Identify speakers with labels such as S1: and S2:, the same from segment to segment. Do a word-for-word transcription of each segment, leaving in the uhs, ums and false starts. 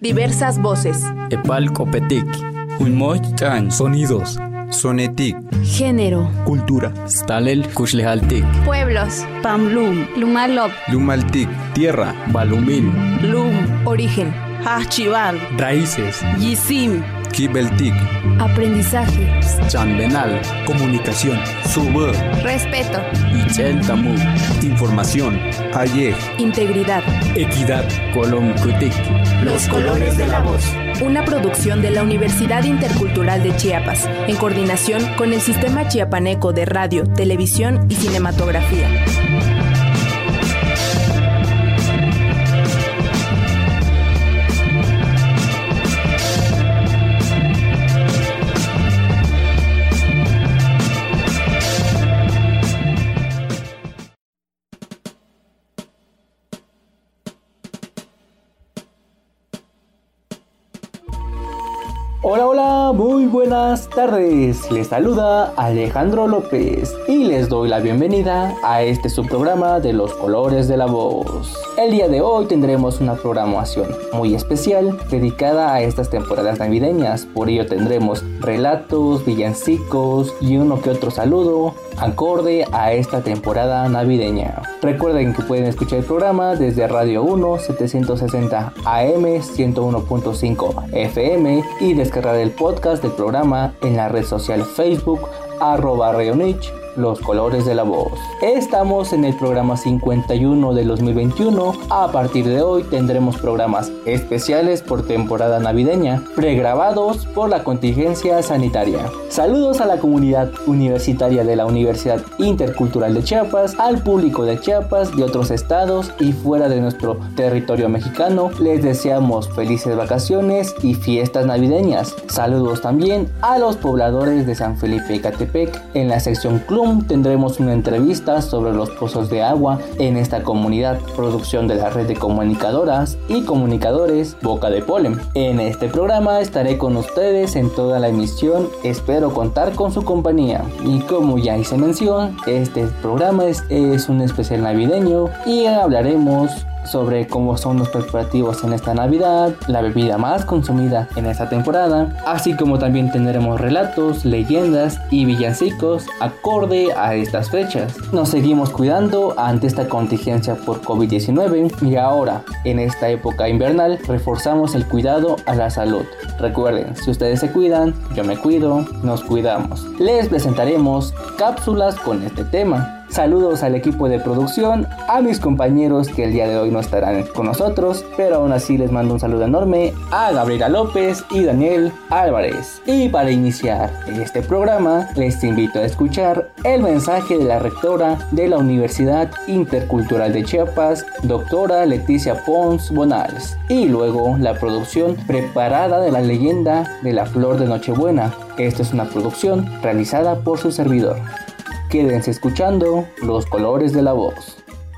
S1: Diversas voces.
S2: Epalcopetic. Huimochtán.
S3: Sonidos.
S4: Sonetic.
S1: Género.
S3: Cultura.
S2: Stalel Kushlehaltic.
S1: Pueblos.
S5: Pamlum.
S1: Lumalop.
S4: Lumaltic.
S3: Tierra.
S2: Balumil.
S5: Lum.
S1: Origen.
S5: Hachival.
S3: Raíces.
S5: Yisim.
S4: Kibeltic.
S1: Aprendizaje.
S2: Chanbenal.
S3: Comunicación.
S4: Subur.
S1: Respeto.
S2: Ichel Tamu.
S3: Información.
S4: Ayer.
S1: Integridad.
S3: Equidad.
S2: Colom Kutik.
S1: Los colores de la voz. Una producción de la Universidad Intercultural de Chiapas, en coordinación con el Sistema Chiapaneco de Radio, Televisión y Cinematografía.
S6: Hola, hola, muy buenas tardes. Les saluda Alejandro López y les doy la bienvenida a este subprograma de Los Colores de la Voz. El día de hoy tendremos una programación muy especial dedicada a estas temporadas navideñas. Por ello tendremos relatos, villancicos y uno que otro saludo acorde a esta temporada navideña. Recuerden que pueden escuchar el programa desde Radio uno setecientos sesenta A M ciento uno punto cinco F M y descargar el podcast del programa en la red social Facebook arroba Radio Niche, Los Colores de la Voz. Estamos en el programa cincuenta y uno del dos mil veintiuno. A partir de hoy tendremos programas especiales por temporada navideña, pregrabados por la contingencia sanitaria. Saludos a la comunidad universitaria de la Universidad Intercultural de Chiapas, al público de Chiapas, de otros estados y fuera de nuestro territorio mexicano. Les deseamos felices vacaciones y fiestas navideñas. Saludos también a los pobladores de San Felipe Ecatepec. En la sección Club tendremos una entrevista sobre los pozos de agua en esta comunidad, producción de la red de comunicadoras y comunicadores Boca de Polen. En este programa estaré con ustedes en toda la emisión, espero contar con su compañía. Y como ya hice mención, este programa es, es un especial navideño y hablaremos sobre cómo son los preparativos en esta Navidad, la bebida más consumida en esta temporada, así como también tendremos relatos, leyendas y villancicos acorde a estas fechas. Nos seguimos cuidando ante esta contingencia por COVID diecinueve y ahora, en esta época invernal, reforzamos el cuidado a la salud. Recuerden, si ustedes se cuidan, yo me cuido, nos cuidamos. Les presentaremos cápsulas con este tema. Saludos al equipo de producción, a mis compañeros que el día de hoy no estarán con nosotros, pero aún así les mando un saludo enorme a Gabriela López y Daniel Álvarez. Y para iniciar este programa, les invito a escuchar el mensaje de la rectora de la Universidad Intercultural de Chiapas, doctora Leticia Pons Bonals, y luego la producción preparada de la leyenda de la Flor de Nochebuena. Esta es una producción realizada por su servidor. Quédense escuchando Los Colores de la Voz.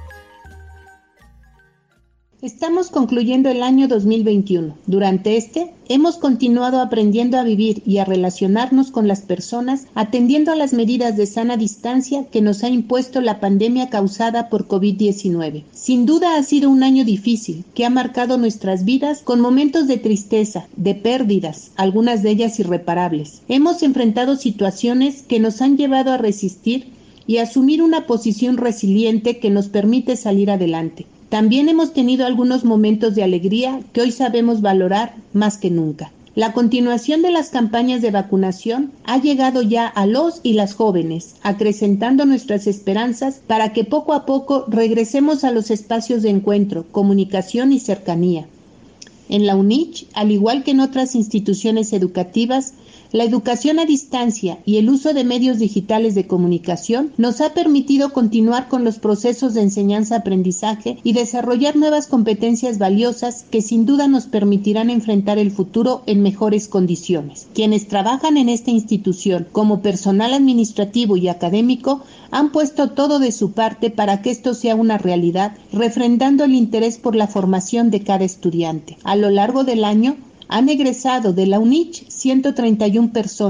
S7: Estamos concluyendo el año dos mil veintiuno. Durante este, hemos continuado aprendiendo a vivir y a relacionarnos con las personas, atendiendo a las medidas de sana distancia que nos ha impuesto la pandemia causada por COVID diecinueve. Sin duda ha sido un año difícil, que ha marcado nuestras vidas con momentos de tristeza, de pérdidas, algunas de ellas irreparables. Hemos enfrentado situaciones que nos han llevado a resistir y asumir una posición resiliente que nos permite salir adelante. También hemos tenido algunos momentos de alegría que hoy sabemos valorar más que nunca. La continuación de las campañas de vacunación ha llegado ya a los y las jóvenes, acrecentando nuestras esperanzas para que poco a poco regresemos a los espacios de encuentro, comunicación y cercanía. En la UNICH, al igual que en otras instituciones educativas, la educación a distancia y el uso de medios digitales de comunicación nos ha permitido continuar con los procesos de enseñanza-aprendizaje y desarrollar nuevas competencias valiosas que sin duda nos permitirán enfrentar el futuro en mejores condiciones. Quienes trabajan en esta institución como personal administrativo y académico han puesto todo de su parte para que esto sea una realidad, refrendando el interés por la formación de cada estudiante. A lo largo del año, han egresado de la UNICH ciento treinta y una personas,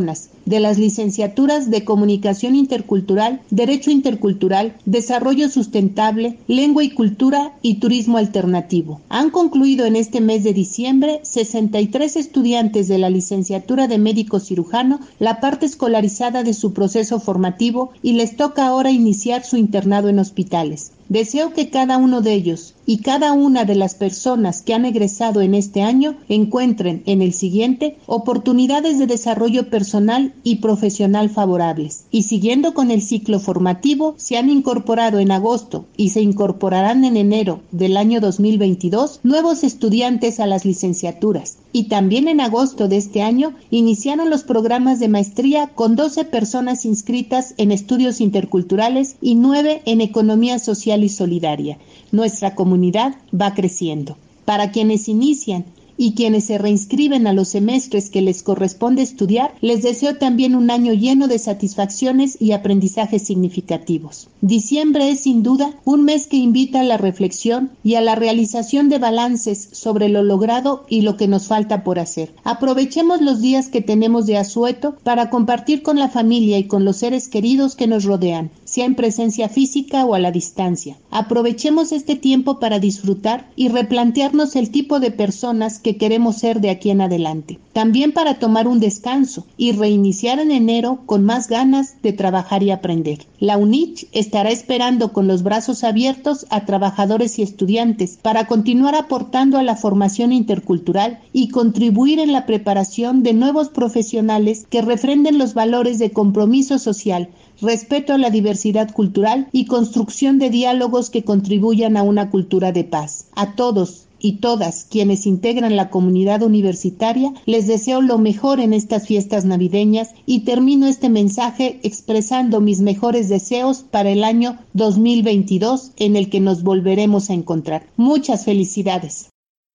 S7: de las licenciaturas de Comunicación Intercultural, Derecho Intercultural, Desarrollo Sustentable, Lengua y Cultura y Turismo Alternativo. Han concluido en este mes de diciembre sesenta y tres estudiantes de la licenciatura de médico cirujano la parte escolarizada de su proceso formativo y les toca ahora iniciar su internado en hospitales. Deseo que cada uno de ellos y cada una de las personas que han egresado en este año encuentren en el siguiente oportunidades de desarrollo personal y profesional favorables. Y siguiendo con el ciclo formativo, se han incorporado en agosto y se incorporarán en enero del año dos mil veintidós nuevos estudiantes a las licenciaturas. Y también en agosto de este año iniciaron los programas de maestría con doce personas inscritas en estudios interculturales y nueve en economía social y solidaria. Nuestra comunidad va creciendo. Para quienes inician y quienes se reinscriben a los semestres que les corresponde estudiar, les deseo también un año lleno de satisfacciones y aprendizajes significativos. Diciembre es sin duda un mes que invita a la reflexión y a la realización de balances sobre lo logrado y lo que nos falta por hacer. Aprovechemos los días que tenemos de asueto para compartir con la familia y con los seres queridos que nos rodean, sea en presencia física o a la distancia. Aprovechemos este tiempo para disfrutar y replantearnos el tipo de personas que queremos ser de aquí en adelante. También para tomar un descanso y reiniciar en enero con más ganas de trabajar y aprender. La U N I C H estará esperando con los brazos abiertos a trabajadores y estudiantes para continuar aportando a la formación intercultural y contribuir en la preparación de nuevos profesionales que refrenden los valores de compromiso social, respeto a la diversidad cultural y construcción de diálogos que contribuyan a una cultura de paz. A todos y todas quienes integran la comunidad universitaria, les deseo lo mejor en estas fiestas navideñas y termino este mensaje expresando mis mejores deseos para el año dos mil veintidós en el que nos volveremos a encontrar. Muchas felicidades.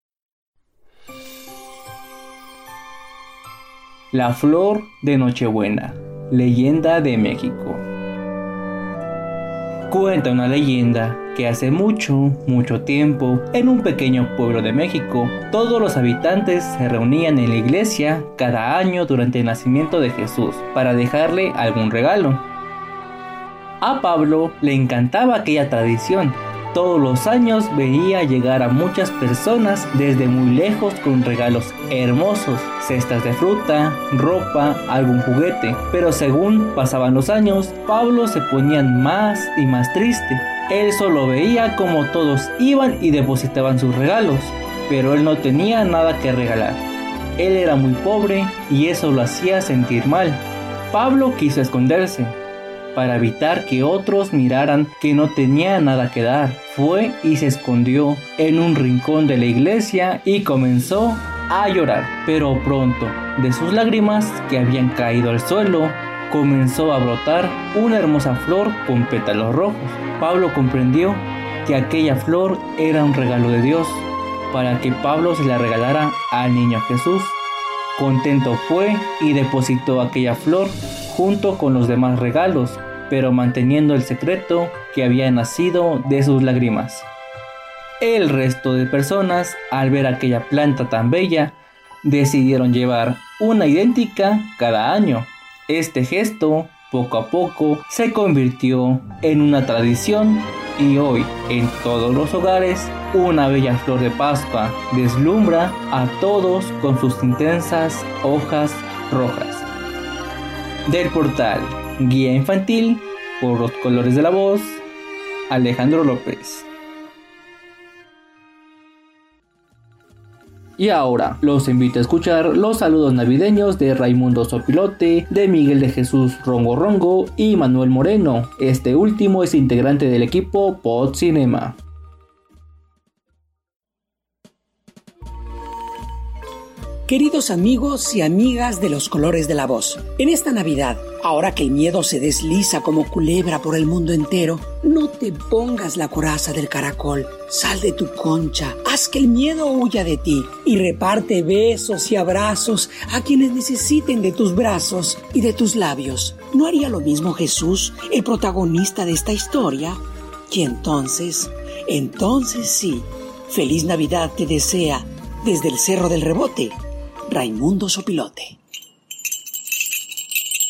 S6: La flor de Nochebuena, leyenda de México. Cuenta una leyenda que hace mucho, mucho tiempo, en un pequeño pueblo de México, todos los habitantes se reunían en la iglesia cada año durante el nacimiento de Jesús para dejarle algún regalo. A Pablo le encantaba aquella tradición. Todos los años veía llegar a muchas personas desde muy lejos con regalos hermosos, cestas de fruta, ropa, algún juguete. Pero según pasaban los años, Pablo se ponía más y más triste. Él solo veía como todos iban y depositaban sus regalos, pero él no tenía nada que regalar. Él era muy pobre y eso lo hacía sentir mal. Pablo quiso esconderse para evitar que otros miraran que no tenía nada que dar. Fue y se escondió en un rincón de la iglesia y comenzó a llorar. Pero pronto, de sus lágrimas que habían caído al suelo, comenzó a brotar una hermosa flor con pétalos rojos. Pablo comprendió que aquella flor era un regalo de Dios para que Pablo se la regalara al niño Jesús. Contento fue y depositó aquella flor junto con los demás regalos, pero manteniendo el secreto que había nacido de sus lágrimas. El resto de personas, al ver aquella planta tan bella, decidieron llevar una idéntica cada año. Este gesto, poco a poco, se convirtió en una tradición y hoy, en todos los hogares, una bella flor de Pascua deslumbra a todos con sus intensas hojas rojas. Del portal Guía Infantil, por los colores de la voz, Alejandro López. Y ahora los invito a escuchar los saludos navideños de Raimundo Sopilote, de Miguel de Jesús Rongo Rongo y Manuel Moreno. Este último es integrante del equipo Pod Cinema.
S8: Queridos amigos y amigas de los colores de la voz, en esta Navidad, ahora que el miedo se desliza como culebra por el mundo entero, no te pongas la coraza del caracol, sal de tu concha, haz que el miedo huya de ti y reparte besos y abrazos a quienes necesiten de tus brazos y de tus labios. ¿No haría lo mismo Jesús, el protagonista de esta historia? Y entonces, entonces sí, feliz Navidad te desea desde el Cerro del Rebote, Raimundo Sopilote.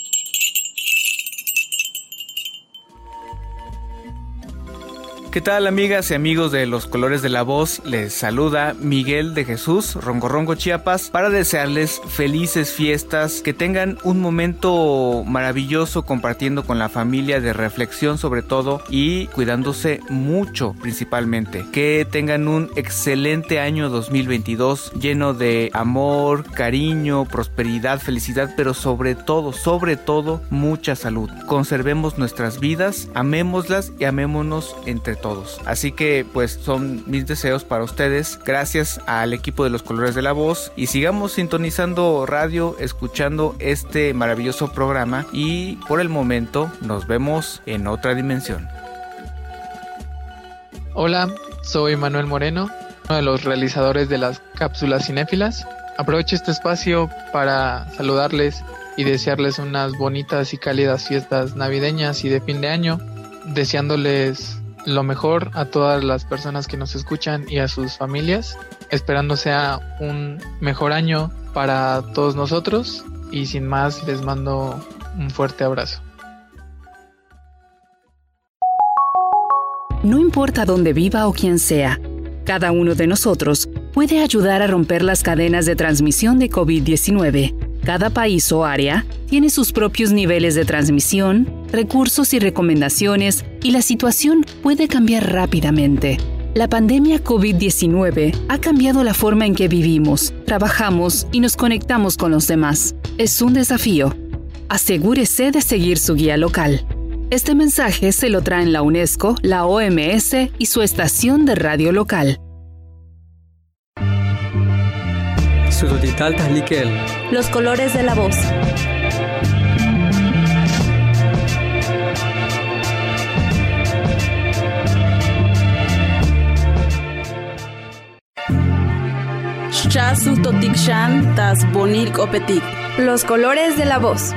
S9: ¿Qué tal, amigas y amigos de Los Colores de la Voz? Les saluda Miguel de Jesús, Rongorongo, Chiapas, para desearles felices fiestas, que tengan un momento maravilloso compartiendo con la familia, de reflexión sobre todo, y cuidándose mucho principalmente. Que tengan un excelente año dos mil veintidós lleno de amor, cariño, prosperidad, felicidad, pero sobre todo, sobre todo, mucha salud. Conservemos nuestras vidas, amémoslas y amémonos entre todos. Así que pues son mis deseos para ustedes, gracias al equipo de Los Colores de la Voz, y sigamos sintonizando radio, escuchando este maravilloso programa, y por el momento nos vemos en otra dimensión.
S10: Hola, soy Manuel Moreno, uno de los realizadores de las cápsulas cinéfilas. Aprovecho este espacio para saludarles y desearles unas bonitas y cálidas fiestas navideñas y de fin de año, deseándoles lo mejor a todas las personas que nos escuchan y a sus familias, esperando sea un mejor año para todos nosotros, y sin más les mando un fuerte abrazo.
S11: No importa dónde viva o quién sea, cada uno de nosotros puede ayudar a romper las cadenas de transmisión de covid diecinueve. Cada país o área tiene sus propios niveles de transmisión, recursos y recomendaciones, y la situación puede cambiar rápidamente. La pandemia covid diecinueve ha cambiado la forma en que vivimos, trabajamos y nos conectamos con los demás. Es un desafío. Asegúrese de seguir su guía local. Este mensaje se lo traen la UNESCO, la O M S y su estación de radio local.
S1: Los Colores de la Voz.
S5: Chasu totikshan tas bonil kopetik.
S1: Los Colores de la Voz.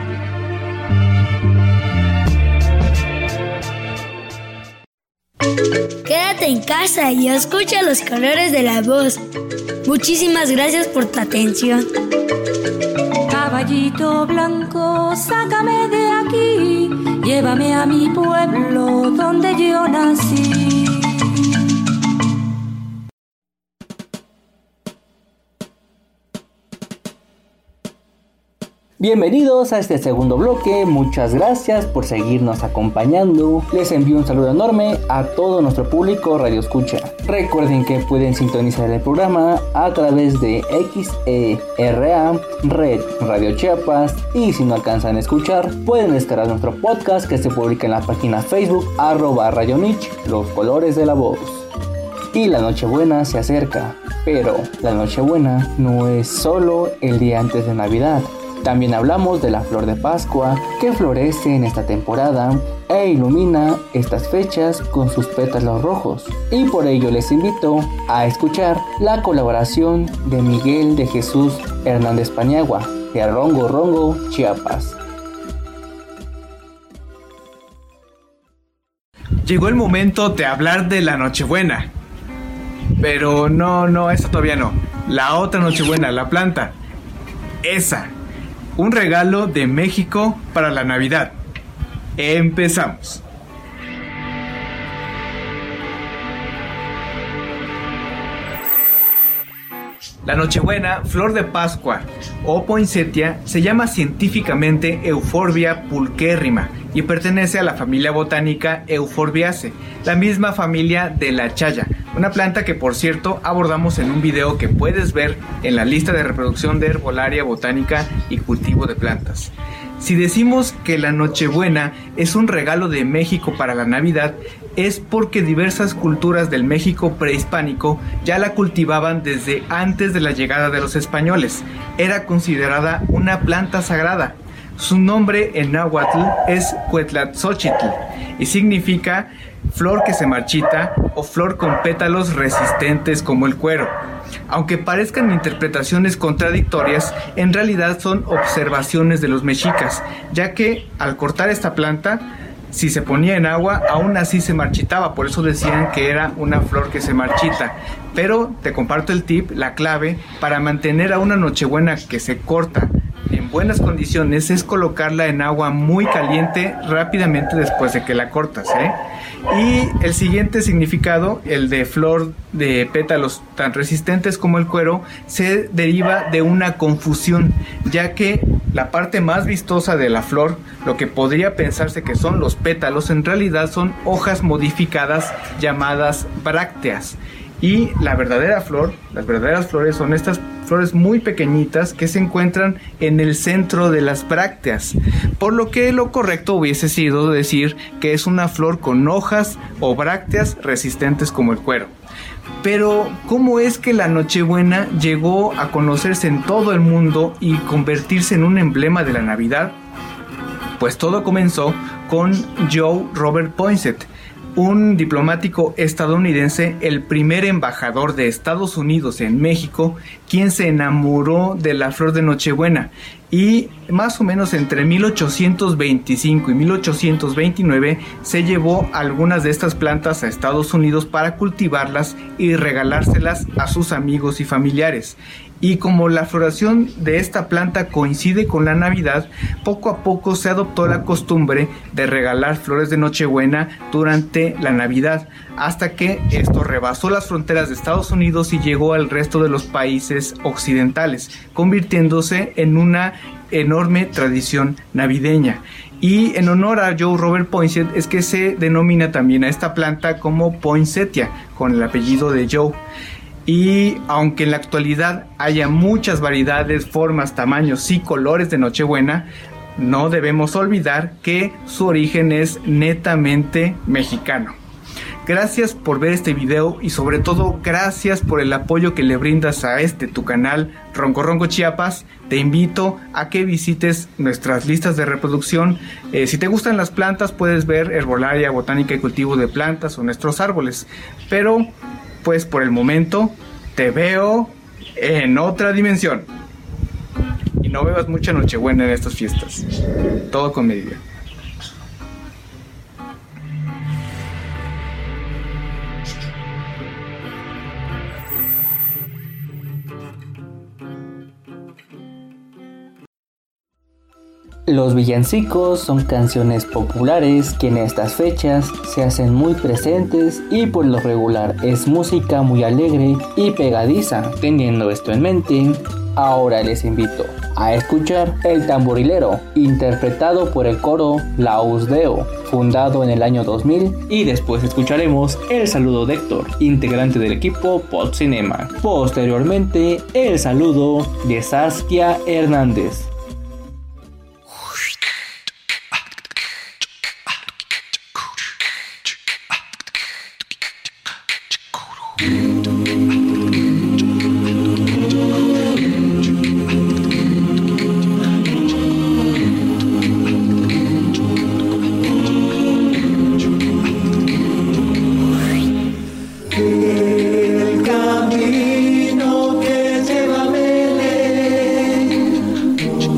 S12: Quédate en casa y escucha Los Colores de la Voz. Muchísimas gracias por tu atención.
S13: Caballito blanco, sácame de aquí, llévame a mi pueblo donde yo nací.
S6: Bienvenidos a este segundo bloque, muchas gracias por seguirnos acompañando. Les envío un saludo enorme a todo nuestro público Radio Escucha. Recuerden que pueden sintonizar el programa a través de X E R A, Red Radio Chiapas, y si no alcanzan a escuchar, pueden descargar nuestro podcast que se publica en la página Facebook arroba Radio Nich, Los Colores de la Voz. Y la Nochebuena se acerca, pero la Nochebuena no es solo el día antes de Navidad. También hablamos de la flor de Pascua, que florece en esta temporada e ilumina estas fechas con sus pétalos rojos. Y por ello les invito a escuchar la colaboración de Miguel de Jesús Hernández Paniagua, de Rongorongo, Chiapas.
S9: Llegó el momento de hablar de la Nochebuena. Pero no, no, esa todavía no. La otra Nochebuena, la planta. Esa. Un regalo de México para la Navidad. Empezamos. La Nochebuena, flor de Pascua o poinsettia, se llama científicamente Euphorbia pulquérrima y pertenece a la familia botánica Euphorbiaceae, la misma familia de la chaya, una planta que, por cierto, abordamos en un video que puedes ver en la lista de reproducción de Herbolaria, Botánica y Cultivo de Plantas. Si decimos que la Nochebuena es un regalo de México para la Navidad, es porque diversas culturas del México prehispánico ya la cultivaban desde antes de la llegada de los españoles. Era considerada una planta sagrada. Su nombre en náhuatl es Cuetlaxochitl y significa flor que se marchita o flor con pétalos resistentes como el cuero. Aunque parezcan interpretaciones contradictorias, en realidad son observaciones de los mexicas, ya que al cortar esta planta, si se ponía en agua, aún así se marchitaba, por eso decían que era una flor que se marchita. Pero te comparto el tip, la clave, para mantener a una Nochebuena que se corta en buenas condiciones es colocarla en agua muy caliente rápidamente después de que la cortas, ¿eh? Y el siguiente significado, el de flor de pétalos tan resistentes como el cuero, se deriva de una confusión, ya que la parte más vistosa de la flor, lo que podría pensarse que son los pétalos, en realidad son hojas modificadas llamadas brácteas. Y la verdadera flor, las verdaderas flores son estas flores muy pequeñitas que se encuentran en el centro de las brácteas, por lo que lo correcto hubiese sido decir que es una flor con hojas o brácteas resistentes como el cuero. Pero, ¿cómo es que la Nochebuena llegó a conocerse en todo el mundo y convertirse en un emblema de la Navidad? Pues todo comenzó con Joe Robert Poinsett, un diplomático estadounidense, el primer embajador de Estados Unidos en México, quien se enamoró de la flor de Nochebuena, y más o menos entre mil ochocientos veinticinco y mil ochocientos veintinueve se llevó algunas de estas plantas a Estados Unidos para cultivarlas y regalárselas a sus amigos y familiares. Y como la floración de esta planta coincide con la Navidad, poco a poco se adoptó la costumbre de regalar flores de Nochebuena durante la Navidad, hasta que esto rebasó las fronteras de Estados Unidos y llegó al resto de los países occidentales, convirtiéndose en una enorme tradición navideña. Y en honor a Joe Robert Poinsett es que se denomina también a esta planta como Poinsettia, con el apellido de Joe. Y aunque en la actualidad haya muchas variedades, formas, tamaños y colores de Nochebuena, no debemos olvidar que su origen es netamente mexicano. Gracias por ver este video y sobre todo gracias por el apoyo que le brindas a este tu canal Ronco Ronco Chiapas. Te invito a que visites nuestras listas de reproducción. Eh, si te gustan las plantas puedes ver herbolaria, botánica y cultivo de plantas o nuestros árboles. Pero pues por el momento te veo en otra dimensión. Y no bebas mucha Nochebuena en estas fiestas. Todo con medida.
S6: Los villancicos son canciones populares que en estas fechas se hacen muy presentes y por lo regular es música muy alegre y pegadiza. Teniendo esto en mente, ahora les invito a escuchar El Tamborilero, interpretado por el coro Laus Deo, fundado en el año dos mil, y después escucharemos El Saludo de Héctor, integrante del equipo Pod Cinema. Posteriormente, el saludo de Saskia Hernández.
S14: El camino que lleva a Belén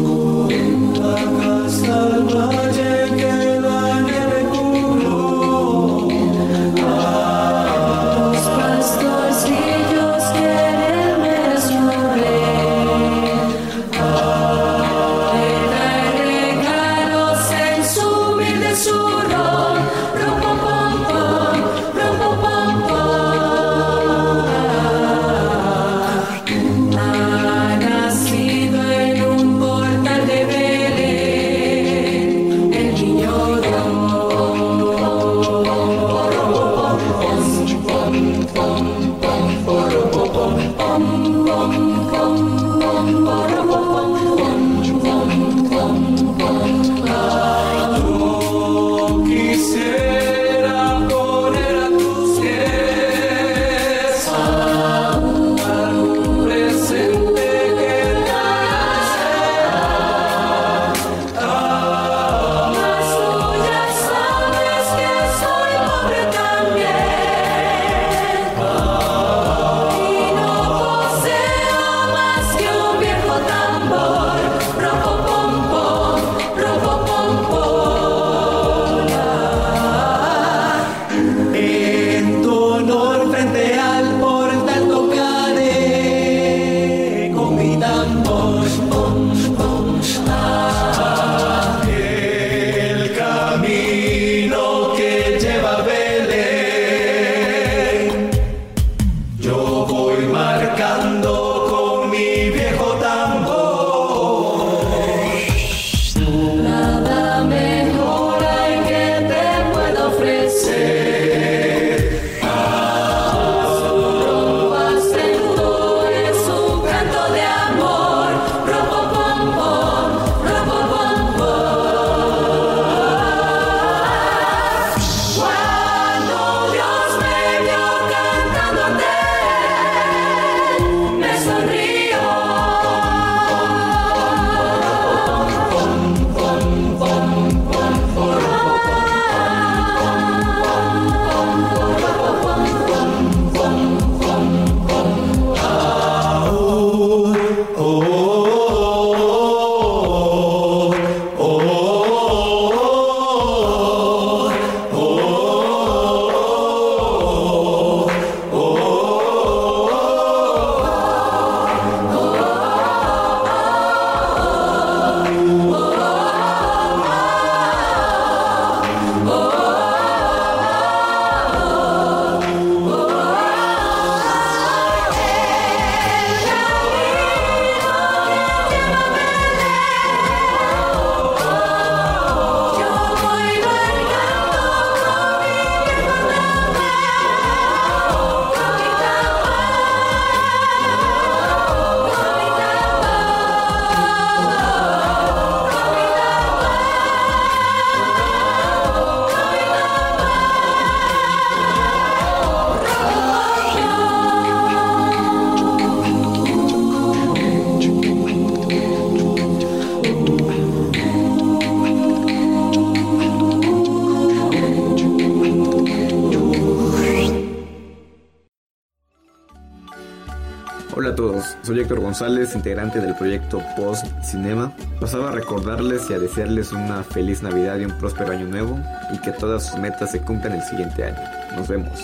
S14: Hola a todos, soy Héctor González, integrante del proyecto Post Cinema. Pasaba a recordarles y a desearles una feliz Navidad y un próspero año nuevo, y que todas sus metas se cumplan el siguiente año. Nos vemos.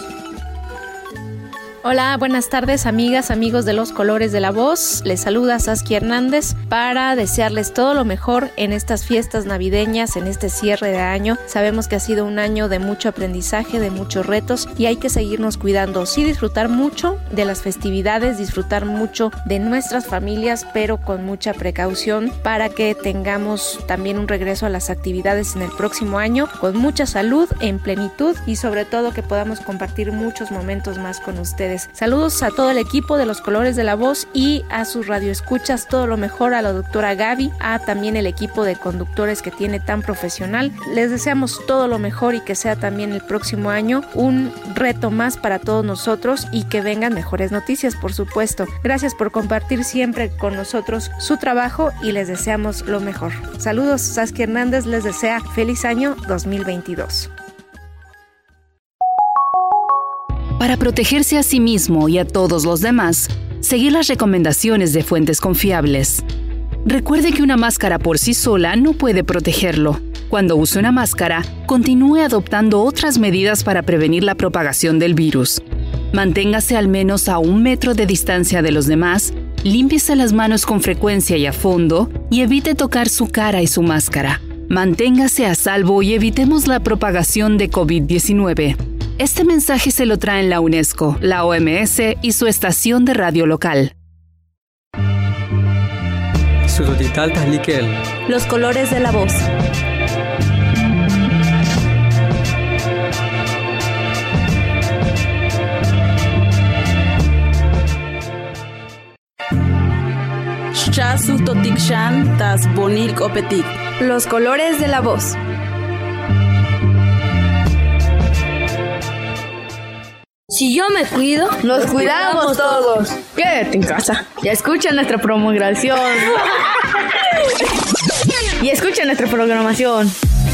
S15: Hola, buenas tardes amigas, amigos de Los Colores de la Voz. Les saluda Saskia Hernández para desearles todo lo mejor en estas fiestas navideñas, en este cierre de año. Sabemos que ha sido un año de mucho aprendizaje, de muchos retos, y hay que seguirnos cuidando. Sí, disfrutar mucho de las festividades, disfrutar mucho de nuestras familias, pero con mucha precaución para que tengamos también un regreso a las actividades en el próximo año con mucha salud, en plenitud, y sobre todo que podamos compartir muchos momentos más con ustedes. Saludos a todo el equipo de Los Colores de la Voz y a sus radioescuchas, todo lo mejor, a la doctora Gaby, a también el equipo de conductores que tiene tan profesional. Les deseamos todo lo mejor y que sea también el próximo año un reto más para todos nosotros y que vengan mejores noticias, por supuesto. Gracias por compartir siempre con nosotros su trabajo y les deseamos lo mejor. Saludos, Saskia Hernández les desea feliz año dos mil veintidós.
S11: Para protegerse a sí mismo y a todos los demás, seguir las recomendaciones de fuentes confiables. Recuerde que una máscara por sí sola no puede protegerlo. Cuando use una máscara, continúe adoptando otras medidas para prevenir la propagación del virus. Manténgase al menos a un metro de distancia de los demás, límpiese las manos con frecuencia y a fondo, y evite tocar su cara y su máscara. Manténgase a salvo y evitemos la propagación de covid diecinueve. Este mensaje se lo traen la UNESCO, la O M S y su estación de radio local.
S1: Los Colores de la Voz. Los Colores de la Voz.
S12: Si yo me cuido,
S16: nos cuidamos todos. Quédate en casa. Ya escucha nuestra promulgación. Y escucha nuestra programación.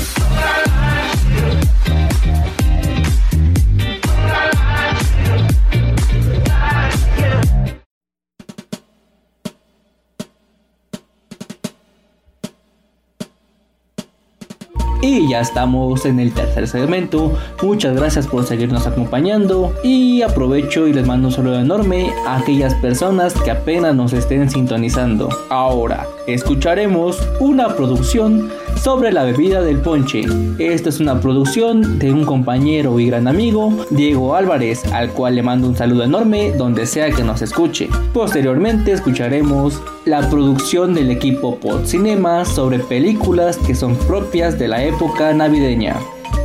S6: Y ya estamos en el tercer segmento. Muchas gracias por seguirnos acompañando. Y aprovecho y les mando un saludo enorme a aquellas personas que apenas nos estén sintonizando. Ahora escucharemos una producción sobre la bebida del ponche. Esta es una producción de un compañero y gran amigo, Diego Álvarez, al cual le mando un saludo enorme donde sea que nos escuche. Posteriormente escucharemos la producción del equipo Pod Cinema sobre películas que son propias de la época navideña.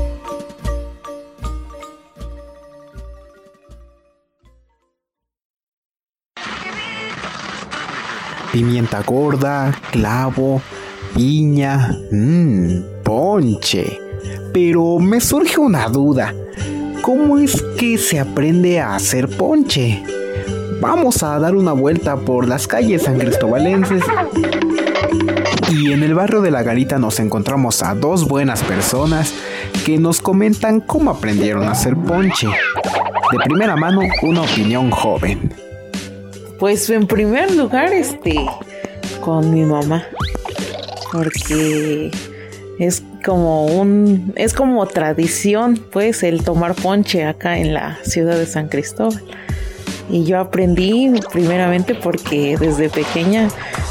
S17: Pimienta gorda, clavo, piña, mmm, ponche. Pero me surge una duda. ¿Cómo es que se aprende a hacer ponche? vamos a dar una vuelta por las calles sancristobalenses. Y en el barrio de La Garita nos encontramos a dos buenas personas que nos comentan cómo aprendieron a hacer ponche. De primera mano, una opinión joven.
S18: Pues en primer lugar, este, con mi mamá, porque es como un, es como tradición, pues, el tomar ponche acá en la ciudad de San Cristóbal. Y yo aprendí primeramente porque desde pequeña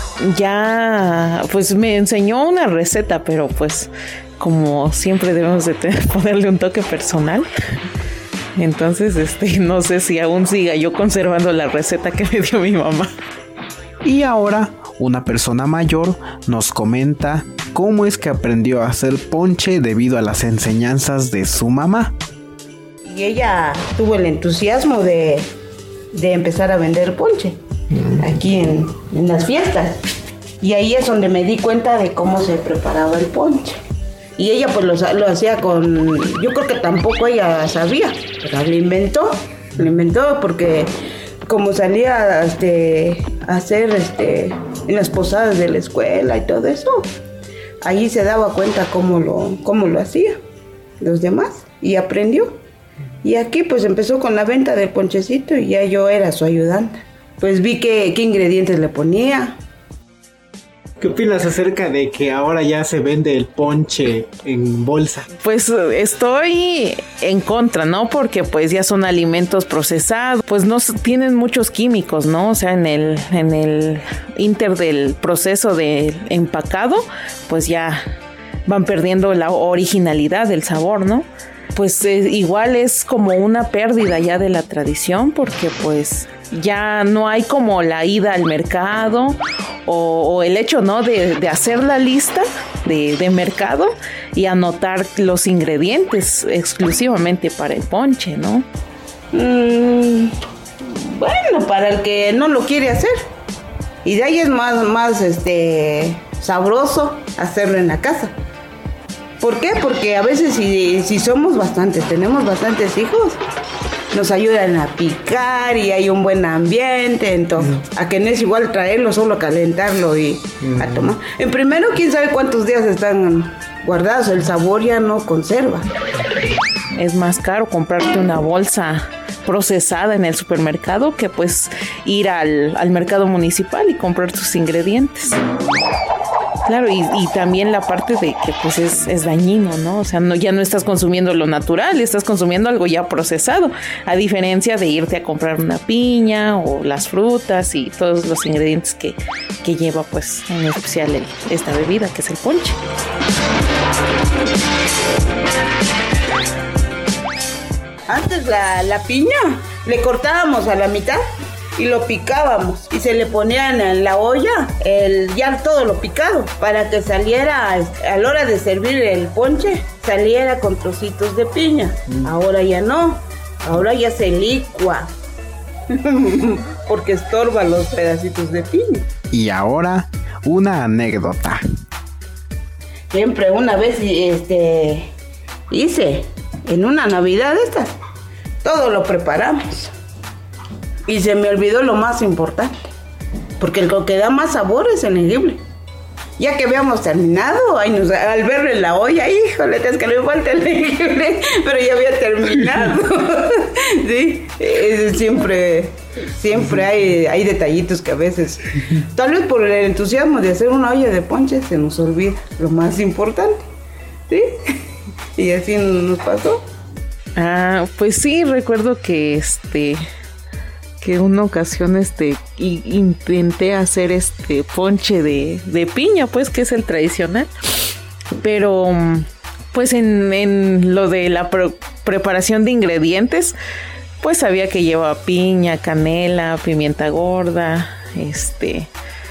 S18: ya, pues, me enseñó una receta, pero pues, como siempre debemos de tener, ponerle un toque personal. Entonces, este, no sé si aún siga yo conservando la receta que me dio mi mamá.
S17: Y ahora, una persona mayor nos comenta cómo es que aprendió a hacer ponche debido a las enseñanzas de su mamá.
S19: Y ella tuvo el entusiasmo de, de empezar a vender ponche aquí en, en las fiestas. Y ahí es donde me di cuenta de cómo se preparaba el ponche. Y ella pues lo, lo hacía con... Yo creo que tampoco ella sabía, pero lo inventó. Lo inventó porque como salía este, a hacer este, en las posadas de la escuela y todo eso, ahí se daba cuenta cómo lo, cómo lo hacía los demás y aprendió. Y aquí pues empezó con la venta del ponchecito y ya yo era su ayudante. Pues vi qué, qué ingredientes le ponía.
S20: ¿Qué opinas acerca de que ahora ya se vende el ponche en bolsa?
S18: Pues estoy en contra, ¿no? Porque pues ya son alimentos procesados, pues no tienen muchos químicos, ¿no? O sea, en el, en el inter del proceso de empacado, pues ya van perdiendo la originalidad del sabor, ¿no? Pues eh, igual es como una pérdida ya de la tradición, porque pues ya no hay como la ida al mercado o, o el hecho, ¿no? de, de hacer la lista de, de mercado y anotar los ingredientes exclusivamente para el ponche, ¿no?
S19: Mm, bueno, para el que no lo quiere hacer. Y de ahí es más, más este, sabroso hacerlo en la casa. ¿Por qué? Porque a veces si, si somos bastantes, tenemos bastantes hijos, nos ayudan a picar y hay un buen ambiente, entonces, uh-huh. a que no es igual traerlo, solo calentarlo y uh-huh. a tomar. En primero, quién sabe cuántos días están guardados, el sabor ya no conserva.
S18: Es más caro comprarte una bolsa procesada en el supermercado que pues ir al, al mercado municipal y comprar tus ingredientes. Claro, y, y también la parte de que pues es, es dañino, ¿no? O sea, no, ya no estás consumiendo lo natural, estás consumiendo algo ya procesado, a diferencia de irte a comprar una piña o las frutas y todos los ingredientes que, que lleva pues en especial el, esta bebida que es el ponche.
S19: Antes la, la piña le cortábamos a la mitad y lo picábamos y se le ponían en la olla el, ya todo lo picado para que saliera a la hora de servir el ponche, saliera con trocitos de piña. Mm. Ahora ya no, ahora ya se licua porque estorba los pedacitos de piña.
S17: Y ahora una anécdota.
S19: Siempre una vez este, hice en una Navidad de estas, todo lo preparamos. Y se me olvidó lo más importante, porque lo que da más sabor es el jengibre. Ya que habíamos terminado, ay, nos, al verlo en la olla, híjole, es que le falta el jengibre, pero ya había terminado. Sí, eh, siempre, siempre hay, hay detallitos que a veces, tal vez por el entusiasmo de hacer una olla de ponche, se nos olvida lo más importante. ¿Sí? Y así nos pasó.
S18: Ah, pues sí, recuerdo que este... que una ocasión este y, intenté hacer este ponche de, de piña, pues que es el tradicional, pero pues en, en lo de la pro, preparación de ingredientes, pues sabía que lleva piña, canela, pimienta gorda, este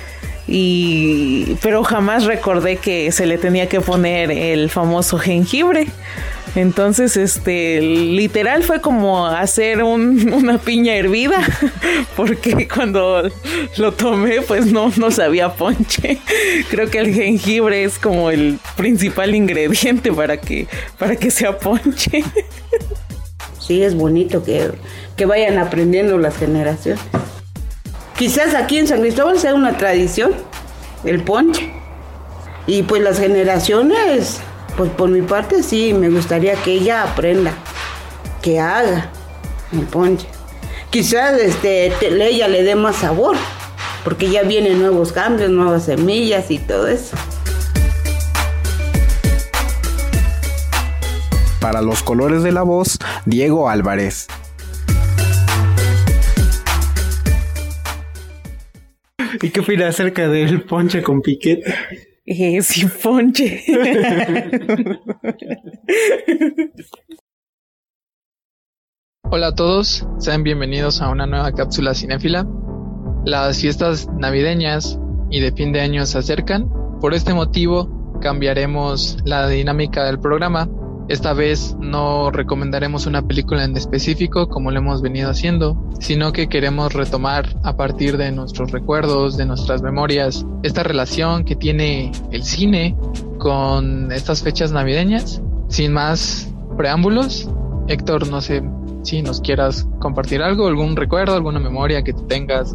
S18: y pero jamás recordé que se le tenía que poner el famoso jengibre. Entonces, este, literal fue como hacer un, una piña hervida, porque cuando lo tomé, pues no, no sabía ponche. Creo que el jengibre es como el principal ingrediente para que, para que sea ponche.
S19: Sí, es bonito que, que vayan aprendiendo las generaciones. quizás aquí en San Cristóbal sea una tradición, el ponche. Y pues las generaciones, pues por mi parte sí, me gustaría que ella aprenda, que haga el ponche. Quizás este, te, ella le dé más sabor, porque ya vienen nuevos cambios, nuevas semillas y todo eso.
S17: Para los colores de la voz, Diego Álvarez.
S20: ¿Y qué opina acerca del ponche con piquete?
S18: Eh, sin ponche.
S10: Hola a todos, sean bienvenidos a una nueva cápsula cinéfila. Las fiestas navideñas y de fin de año se acercan. Por este motivo cambiaremos la dinámica del programa. Esta vez no recomendaremos una película en específico como lo hemos venido haciendo, sino que queremos retomar a partir de nuestros recuerdos, de nuestras memorias, esta relación que tiene el cine con estas fechas navideñas. Sin más preámbulos, Héctor, no sé si nos quieras compartir algo, algún recuerdo, alguna memoria que tú tengas.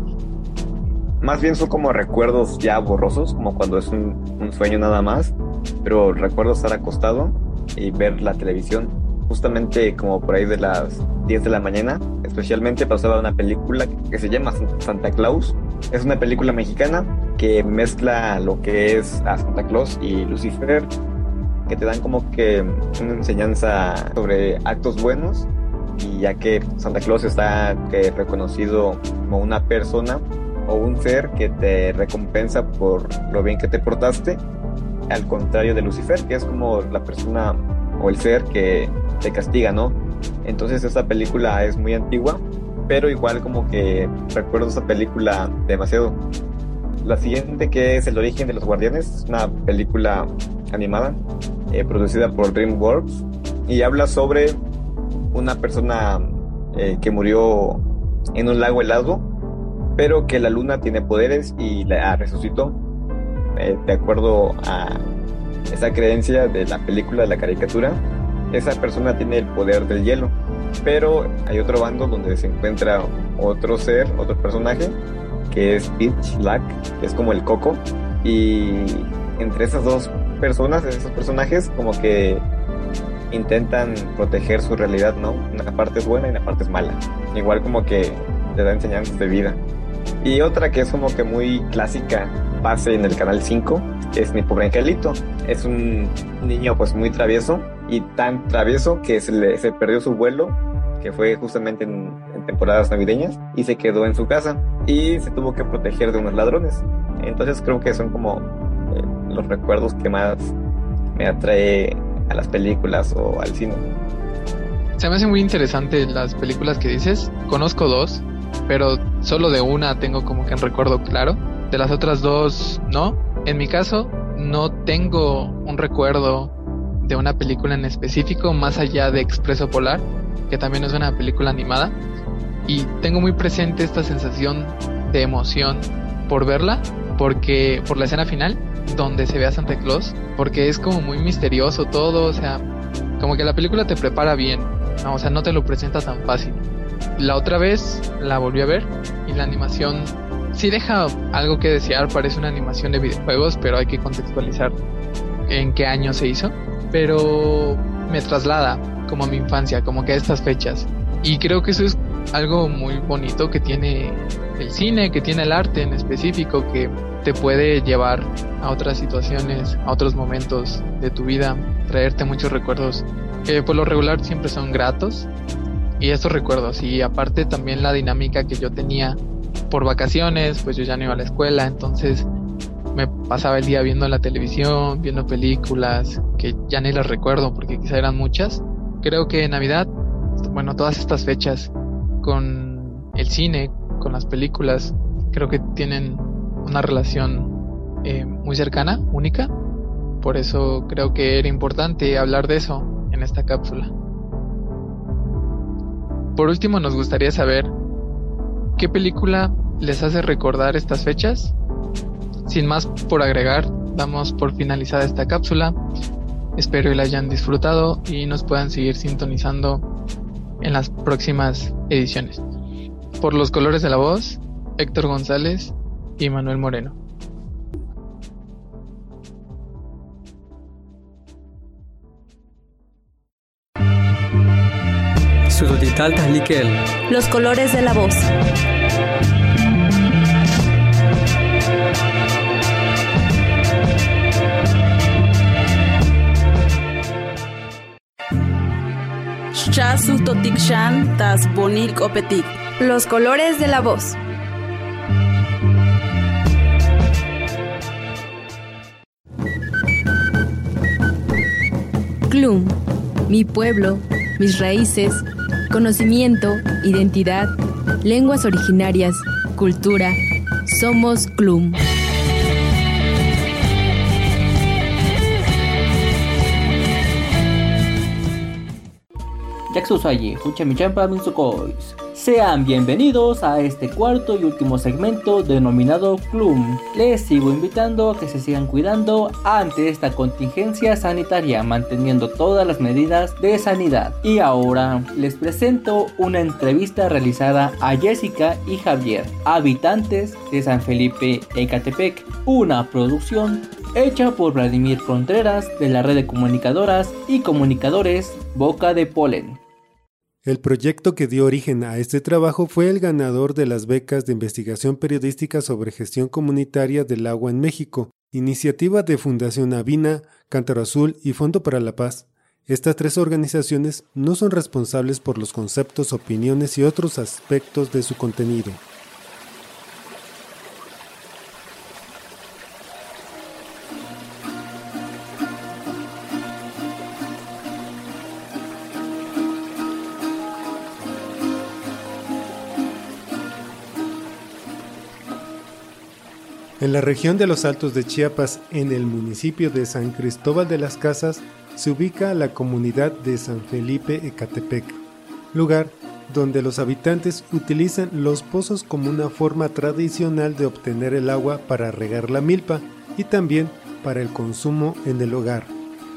S14: Más bien son como recuerdos ya borrosos, como cuando es un, un sueño nada más, pero recuerdo estar acostado y ver la televisión, justamente como por ahí de las diez de la mañana. Especialmente pasaba una película que se llama Santa Claus. Es una película mexicana que mezcla lo que es a Santa Claus y Lucifer, que te dan como que una enseñanza sobre actos buenos, y ya que Santa Claus está que reconocido como una persona o un ser que te recompensa por lo bien que te portaste, al contrario de Lucifer, que es como la persona o el ser que te castiga, ¿no? Entonces esta película es muy antigua, pero igual como que recuerdo esta película demasiado. La siguiente, que es El origen de los guardianes, es una película animada eh, producida por DreamWorks, y habla sobre una persona eh, que murió en un lago helado, pero que la luna tiene poderes y la resucitó. Eh, de acuerdo a esa creencia de la película, de la caricatura, esa persona tiene el poder del hielo, pero hay otro bando donde se encuentra otro ser, otro personaje, que es Pitch Black, que es como el Coco, y entre esas dos personas, esos personajes, como que intentan proteger su realidad, ¿no? Una parte es buena y una parte es mala, igual como que le da enseñanzas de vida. Y otra que es como que muy clásica, pase en el canal cinco, es Mi Pobre Angelito. Es un niño pues muy travieso, y tan travieso que se, le, se perdió su vuelo, que fue justamente en, en temporadas navideñas, y se quedó en su casa y se tuvo que proteger de unos ladrones. Entonces creo que son como eh, los recuerdos que más me atrae a las películas o al cine.
S10: Se me hace muy interesante las películas que dices. Conozco dos, pero solo de una tengo como que un recuerdo claro. De las otras dos, no. En mi caso, no tengo un recuerdo de una película en específico, más allá de Expreso Polar, que también es una película animada. Y tengo muy presente esta sensación de emoción por verla, porque por la escena final, donde se ve a Santa Claus, porque es como muy misterioso todo, o sea, como que la película te prepara bien, ¿no? O sea, no te lo presenta tan fácil. La otra vez la volví a ver y la animación sí deja algo que desear, parece una animación de videojuegos, pero hay que contextualizar en qué año se hizo, pero me traslada como a mi infancia, como que a estas fechas, y creo que eso es algo muy bonito que tiene el cine, que tiene el arte en específico, que te puede llevar a otras situaciones, a otros momentos de tu vida, traerte muchos recuerdos que por lo regular siempre son gratos. Y estos recuerdos, y aparte también la dinámica que yo tenía por vacaciones, pues yo ya no iba a la escuela, entonces me pasaba el día viendo la televisión, viendo películas que ya ni las recuerdo porque quizá eran muchas. Creo que Navidad, bueno, todas estas fechas con el cine, con las películas, creo que tienen una relación eh, muy cercana, única. Por eso creo que era importante hablar de eso en esta cápsula. Por último, nos gustaría saber qué película les hace recordar estas fechas. Sin más por agregar, damos por finalizada esta cápsula. Espero que la hayan disfrutado y nos puedan seguir sintonizando en las próximas ediciones. Por los colores de la voz, Héctor González y Manuel Moreno.
S1: Los colores de la voz.
S5: Chasu totikshan tas bonil opetik.
S1: Los colores de la voz. Clum, mi pueblo, mis raíces, conocimiento, identidad, lenguas originarias, cultura. Somos Clum.
S6: Yaxusaye, Huchamichampa Minsukois. Sean bienvenidos a este cuarto y último segmento denominado Clum. Les sigo invitando a que se sigan cuidando ante esta contingencia sanitaria, manteniendo todas las medidas de sanidad. Y ahora les presento una entrevista realizada a Jessica y Javier, habitantes de San Felipe Ecatepec, una producción hecha por Vladimir Contreras de la red de comunicadoras y comunicadores Boca de Polen.
S21: El proyecto que dio origen a este trabajo fue el ganador de las becas de investigación periodística sobre gestión comunitaria del agua en México, iniciativa de Fundación Avina, Cántaro Azul y Fondo para la Paz. Estas tres organizaciones no son responsables por los conceptos, opiniones y otros aspectos de su contenido. En la región de los Altos de Chiapas, en el municipio de San Cristóbal de las Casas, se ubica la comunidad de San Felipe Ecatepec, lugar donde los habitantes utilizan los pozos como una forma tradicional de obtener el agua para regar la milpa y también para el consumo en el hogar.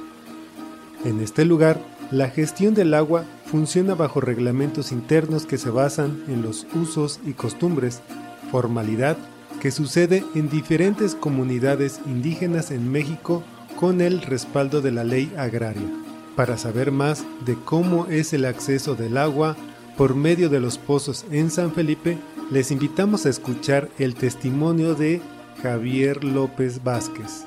S21: En este lugar, la gestión del agua funciona bajo reglamentos internos que se basan en los usos y costumbres, formalidad que sucede en diferentes comunidades indígenas en México con el respaldo de la ley agraria. Para saber más de cómo es el acceso del agua por medio de los pozos en San Felipe, les invitamos a escuchar el testimonio de Javier López Vázquez.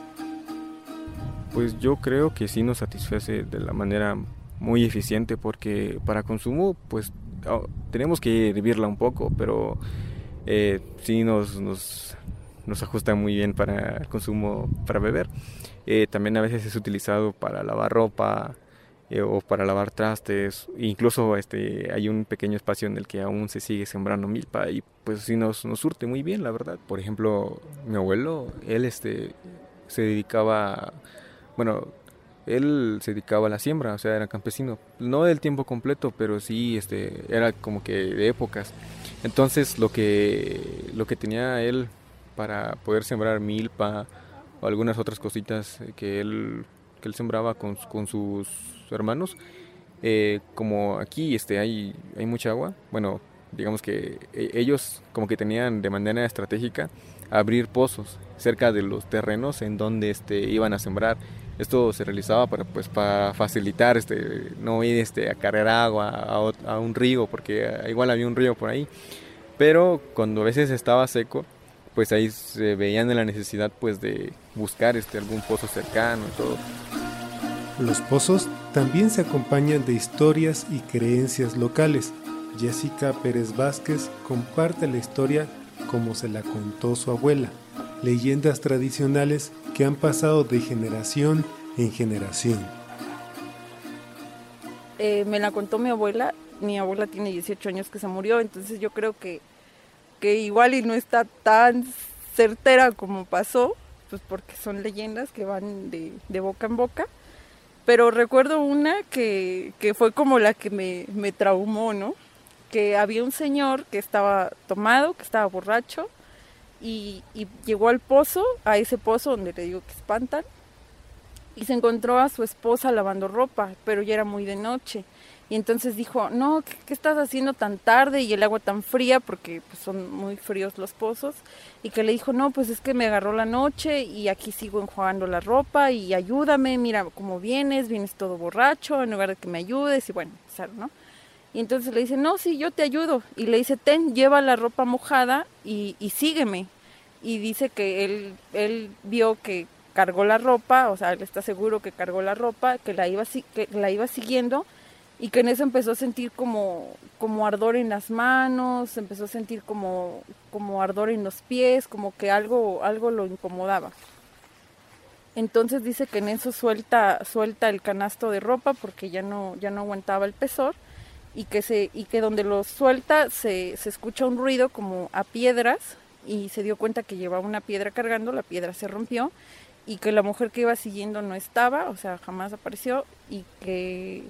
S22: Pues yo creo que sí nos satisface de la manera muy eficiente, porque para consumo pues oh, tenemos que hervirla un poco, pero Eh, sí nos, nos, nos ajusta muy bien para el consumo para beber. Eh, también a veces es utilizado para lavar ropa eh, o para lavar trastes. Incluso este, hay un pequeño espacio en el que aún se sigue sembrando milpa y pues sí nos, nos surte muy bien, la verdad. Por ejemplo, mi abuelo, él este, se dedicaba, bueno, él se dedicaba a la siembra, o sea, era campesino. No del tiempo completo, pero sí este, era como que de épocas. Entonces lo que, lo que tenía él para poder sembrar milpa o algunas otras cositas que él, que él sembraba con, con sus hermanos, eh, como aquí este, hay, hay mucha agua, bueno, digamos que ellos como que tenían de manera estratégica abrir pozos cerca de los terrenos en donde este, iban a sembrar. Esto se realizaba para, pues, para facilitar este, no ir este, a cargar agua a, a un río, porque igual había un río por ahí. Pero cuando a veces estaba seco, pues ahí se veían en la necesidad pues, de buscar este, algún pozo cercano y todo.
S21: Los pozos también se acompañan de historias y creencias locales. Jessica Pérez Vázquez comparte la historia como se la contó su abuela. Leyendas tradicionales que han pasado de generación en generación.
S23: Eh, me la contó mi abuela. Mi abuela tiene dieciocho años que se murió, entonces yo creo que, que igual y no está tan certera como pasó, pues porque son leyendas que van de, de boca en boca. Pero recuerdo una que, que fue como la que me, me traumó, ¿no? Que había un señor que estaba tomado, que estaba borracho, Y, y llegó al pozo, a ese pozo donde le digo que espantan, y se encontró a su esposa lavando ropa, pero ya era muy de noche. Y entonces dijo, no, ¿qué, qué estás haciendo tan tarde y el agua tan fría? Porque pues, son muy fríos los pozos. Y que le dijo, no, pues es que me agarró la noche y aquí sigo enjuagando la ropa y ayúdame, mira cómo vienes, vienes todo borracho, en lugar de que me ayudes. Y bueno, empezaron, ¿no? Y entonces le dice, no, sí, yo te ayudo. Y le dice, ten, lleva la ropa mojada y, y sígueme. Y dice que él, él vio que cargó la ropa, o sea, él está seguro que cargó la ropa, que la iba, que la iba siguiendo, y que en eso empezó a sentir como, como ardor en las manos, empezó a sentir como, como ardor en los pies, como que algo, algo lo incomodaba. Entonces dice que en eso suelta, suelta el canasto de ropa porque ya no, ya no aguantaba el pesor, y que, se, y que donde lo suelta se, se escucha un ruido como a piedras, y se dio cuenta que llevaba una piedra cargando, la piedra se rompió, y que la mujer que iba siguiendo no estaba, o sea, jamás apareció, y que...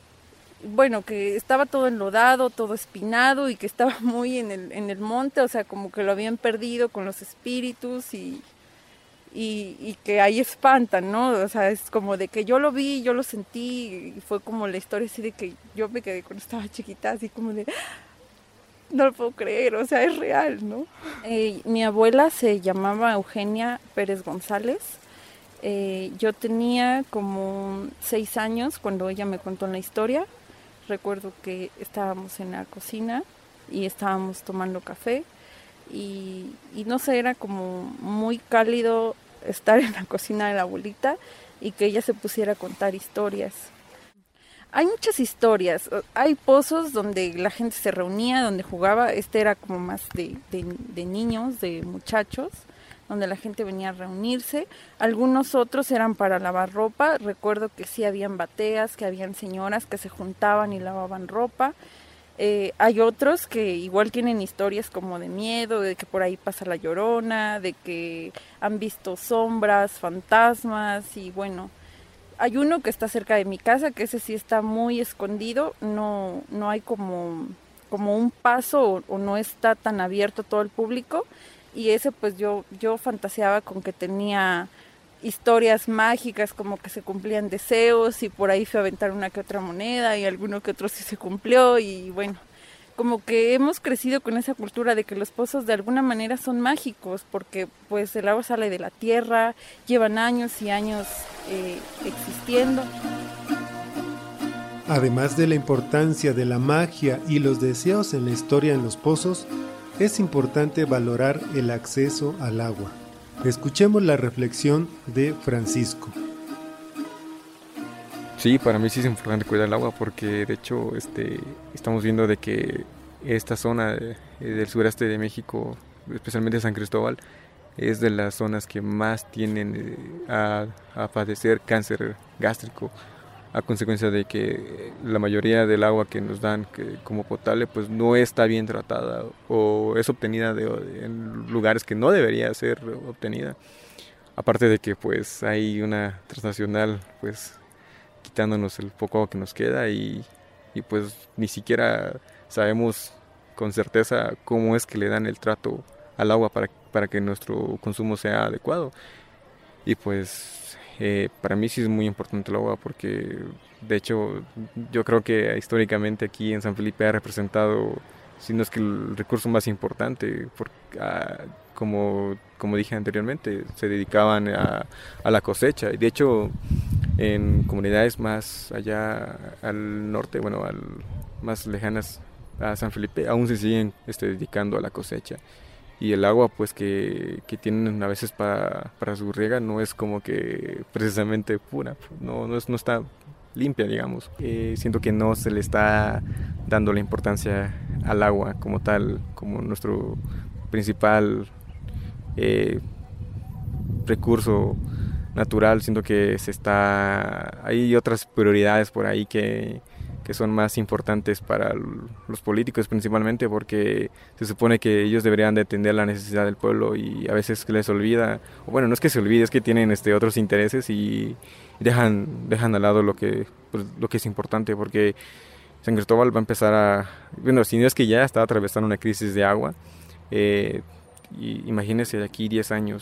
S23: bueno, que estaba todo enlodado, todo espinado y que estaba muy en el, en el monte, o sea, como que lo habían perdido con los espíritus y, y, y que ahí espantan, ¿no? O sea, es como de que yo lo vi, yo lo sentí, y fue como la historia así de que yo me quedé cuando estaba chiquita, así como de, no lo puedo creer, o sea, es real, ¿no? Eh, mi abuela se llamaba Eugenia Pérez González. Eh, yo tenía como seis años cuando ella me contó la historia. Recuerdo que estábamos en la cocina y estábamos tomando café y, y no sé, era como muy cálido estar en la cocina de la abuelita y que ella se pusiera a contar historias. Hay muchas historias, hay pozos donde la gente se reunía, donde jugaba, este era como más de, de, de niños, de muchachos, donde la gente venía a reunirse. Algunos otros eran para lavar ropa. Recuerdo que sí habían bateas, que habían señoras que se juntaban y lavaban ropa. Eh, hay otros que igual tienen historias como de miedo, de que por ahí pasa la Llorona, de que han visto sombras, fantasmas y bueno. Hay uno que está cerca de mi casa, que ese sí está muy escondido, no, no hay como, como un paso o, o no está tan abierto todo el público. Y ese pues yo, yo fantaseaba con que tenía historias mágicas, como que se cumplían deseos y por ahí fui a aventar una que otra moneda y alguno que otro sí se cumplió y bueno, como que hemos crecido con esa cultura de que los pozos de alguna manera son mágicos porque pues el agua sale de la tierra, llevan años y años eh, existiendo.
S21: Además de la importancia de la magia y los deseos en la historia en los pozos, es importante valorar el acceso al agua. Escuchemos la reflexión de Francisco.
S22: Sí, para mí sí es importante cuidar el agua porque de hecho este, estamos viendo de que esta zona de, del sureste de México, especialmente San Cristóbal, es de las zonas que más tienen eh, a, a padecer cáncer gástrico a consecuencia de que la mayoría del agua que nos dan que, como potable pues no está bien tratada o es obtenida de, de, en lugares que no debería ser obtenida. Aparte de que pues hay una transnacional pues quitándonos el poco agua que nos queda y, y pues ni siquiera sabemos con certeza cómo es que le dan el trato al agua para, para que nuestro consumo sea adecuado. Y pues eh, para mí sí es muy importante el agua porque de hecho yo creo que históricamente aquí en San Felipe ha representado, si no es que el recurso más importante, porque, ah, como, como dije anteriormente, se dedicaban a, a la cosecha. Y de hecho en comunidades más allá al norte, bueno, al, más lejanas a San Felipe, aún se siguen este, dedicando a la cosecha. Y el agua pues que, que tienen a veces para, para su riega no es como que precisamente pura, no, no, es, no está limpia, digamos. Eh, siento que no se le está dando la importancia al agua como tal, como nuestro principal eh, recurso natural. Siento que se está, hay otras prioridades por ahí que que son más importantes para los políticos principalmente porque se supone que ellos deberían de atender la necesidad del pueblo y a veces les olvida, o bueno, no es que se olvide, es que tienen este, otros intereses y dejan, dejan al lado lo que, pues, lo que es importante porque San Cristóbal va a empezar a, bueno, si no es que ya está atravesando una crisis de agua, eh, y imagínense de aquí diez años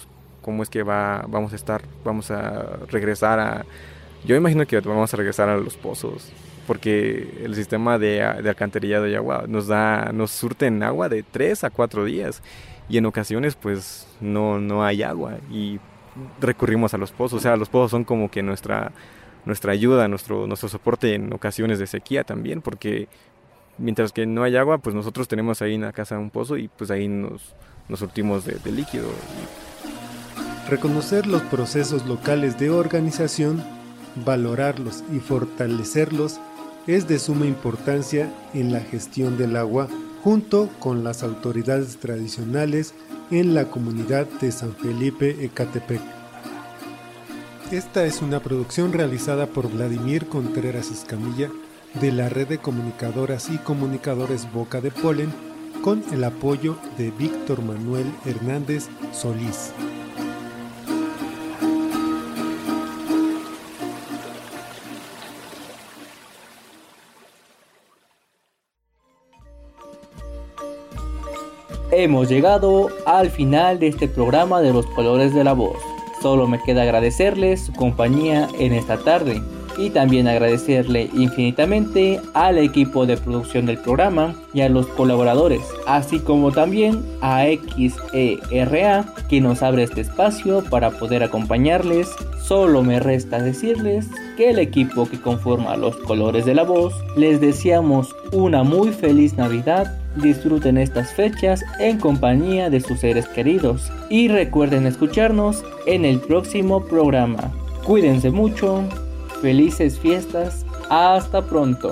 S22: cómo es que va, vamos a estar, vamos a regresar a... Yo imagino que vamos a regresar a los pozos, porque el sistema de, de alcantarillado y agua nos da, nos surten agua de tres a cuatro días, y en ocasiones pues no, no hay agua, y recurrimos a los pozos. O sea, los pozos son como que nuestra, nuestra ayuda, nuestro, nuestro soporte en ocasiones de sequía también, porque mientras que no hay agua, pues nosotros tenemos ahí en la casa un pozo y pues ahí nos, nos surtimos de, de líquido.
S21: Reconocer los procesos locales de organización, valorarlos y fortalecerlos es de suma importancia en la gestión del agua, junto con las autoridades tradicionales en la comunidad de San Felipe Ecatepec. Esta es una producción realizada por Vladimir Contreras Escamilla de la Red de Comunicadoras y Comunicadores Boca de Polen, con el apoyo de Víctor Manuel Hernández Solís.
S6: Hemos llegado al final de este programa de Los Colores de la Voz. Solo me queda agradecerles su compañía en esta tarde y también agradecerle infinitamente al equipo de producción del programa y a los colaboradores, así como también a X E R A, que nos abre este espacio para poder acompañarles. Solo me resta decirles que el equipo que conforma Los Colores de la Voz les deseamos una muy feliz Navidad. Disfruten estas fechas en compañía de sus seres queridos y recuerden escucharnos en el próximo programa. Cuídense mucho, felices fiestas, hasta pronto.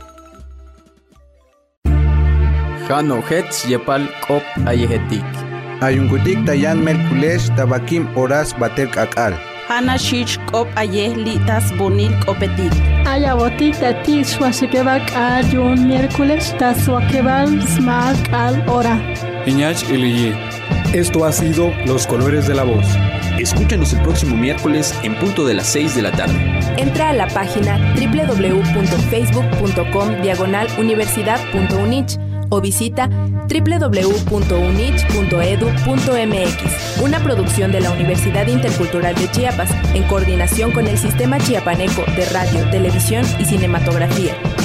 S2: Jano Hetz Yepal Kop Ayehetik
S3: Ayungutik Tayan Merkulesh Tabakim Horas Bater Kakal
S5: Hana Shich Kop Ayeh Litas Bonil Kopetik
S4: Ayabotik Tatik Swasukebak Ayun Miércoles Taswakebal Smak Al Hora
S2: Iñach Iliye.
S24: Esto ha sido Los Colores de la Voz.
S25: Escúchanos el próximo miércoles en punto de las seis de la tarde.
S1: Entra a la página doble u doble u doble u punto facebook punto com diagonal universidad punto unich o visita doble u doble u doble u punto unich punto edu punto m x, una producción de la Universidad Intercultural de Chiapas en coordinación con el Sistema Chiapaneco de Radio, Televisión y Cinematografía.